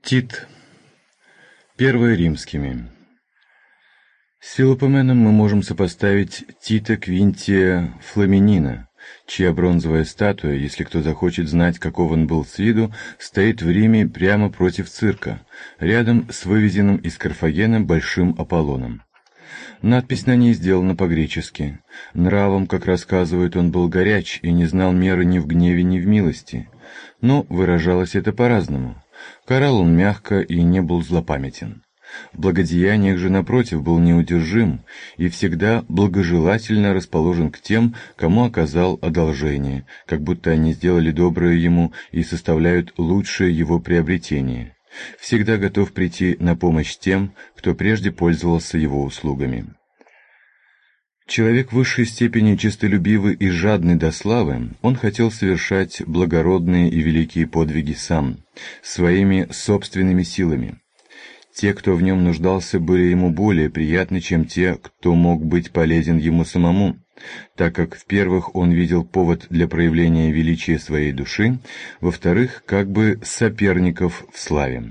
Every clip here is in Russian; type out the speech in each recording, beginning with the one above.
Тит. Первое римскими. С Филопоменом мы можем сопоставить Тита Квинтия Фламинина, чья бронзовая статуя, если кто захочет знать, каков он был с виду, стоит в Риме прямо против цирка, рядом с вывезенным из Карфагена большим Аполлоном. Надпись на ней сделана по-гречески. Нравом, как рассказывают, он был горяч и не знал меры ни в гневе, ни в милости. Но выражалось это по-разному. Карал он мягко и не был злопамятен. В благодеяниях же, напротив, был неудержим и всегда благожелательно расположен к тем, кому оказал одолжение, как будто они сделали доброе ему и составляют лучшее его приобретение. Всегда готов прийти на помощь тем, кто прежде пользовался его услугами. Человек в высшей степени честолюбивый и жадный до славы, он хотел совершать благородные и великие подвиги сам, своими собственными силами. Те, кто в нем нуждался, были ему более приятны, чем те, кто мог быть полезен ему самому, так как, в-первых, он видел повод для проявления величия своей души, во-вторых, как бы соперников в славе.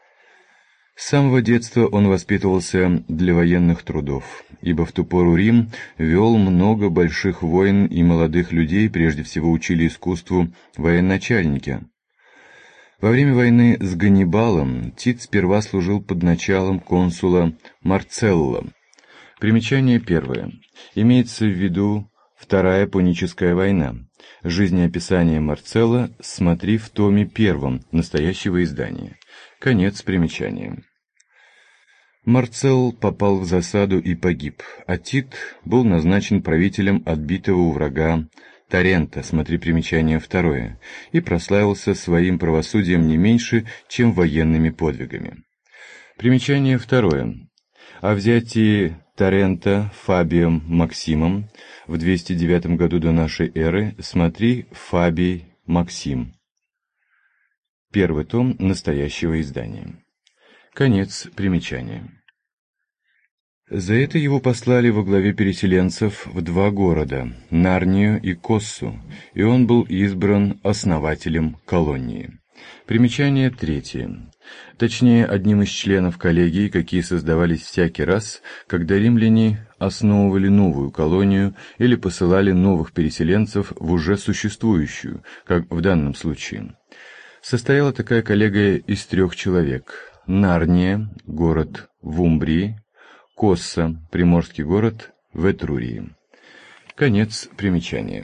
С самого детства он воспитывался для военных трудов, ибо в ту пору Рим вел много больших войн, и молодых людей прежде всего учили искусству военачальники. Во время войны с Ганнибалом Тит сперва служил под началом консула Марцелла. Примечание первое. Имеется в виду Вторая Пуническая война. Жизнеописание Марцелла смотри в томе 1 настоящего издания. Конец примечания. Марцелл попал в засаду и погиб, а Тит был назначен правителем отбитого у врага Тарента, смотри примечание 2, и прославился своим правосудием не меньше, чем военными подвигами. Примечание 2. О взятии Тарента Фабием Максимом в 209 году до нашей эры смотри Фабий Максим. Первый том настоящего издания. Конец примечания. За это его послали во главе переселенцев в 2 города – Нарнию и Коссу, и он был избран основателем колонии. Примечание 3. Точнее, одним из членов коллегии, какие создавались всякий раз, когда римляне основывали новую колонию или посылали новых переселенцев в уже существующую, как в данном случае. Состояла такая коллегия из 3 человек – Нарния, город в Умбрии, Косса, приморский город в Этрурии. Конец примечания.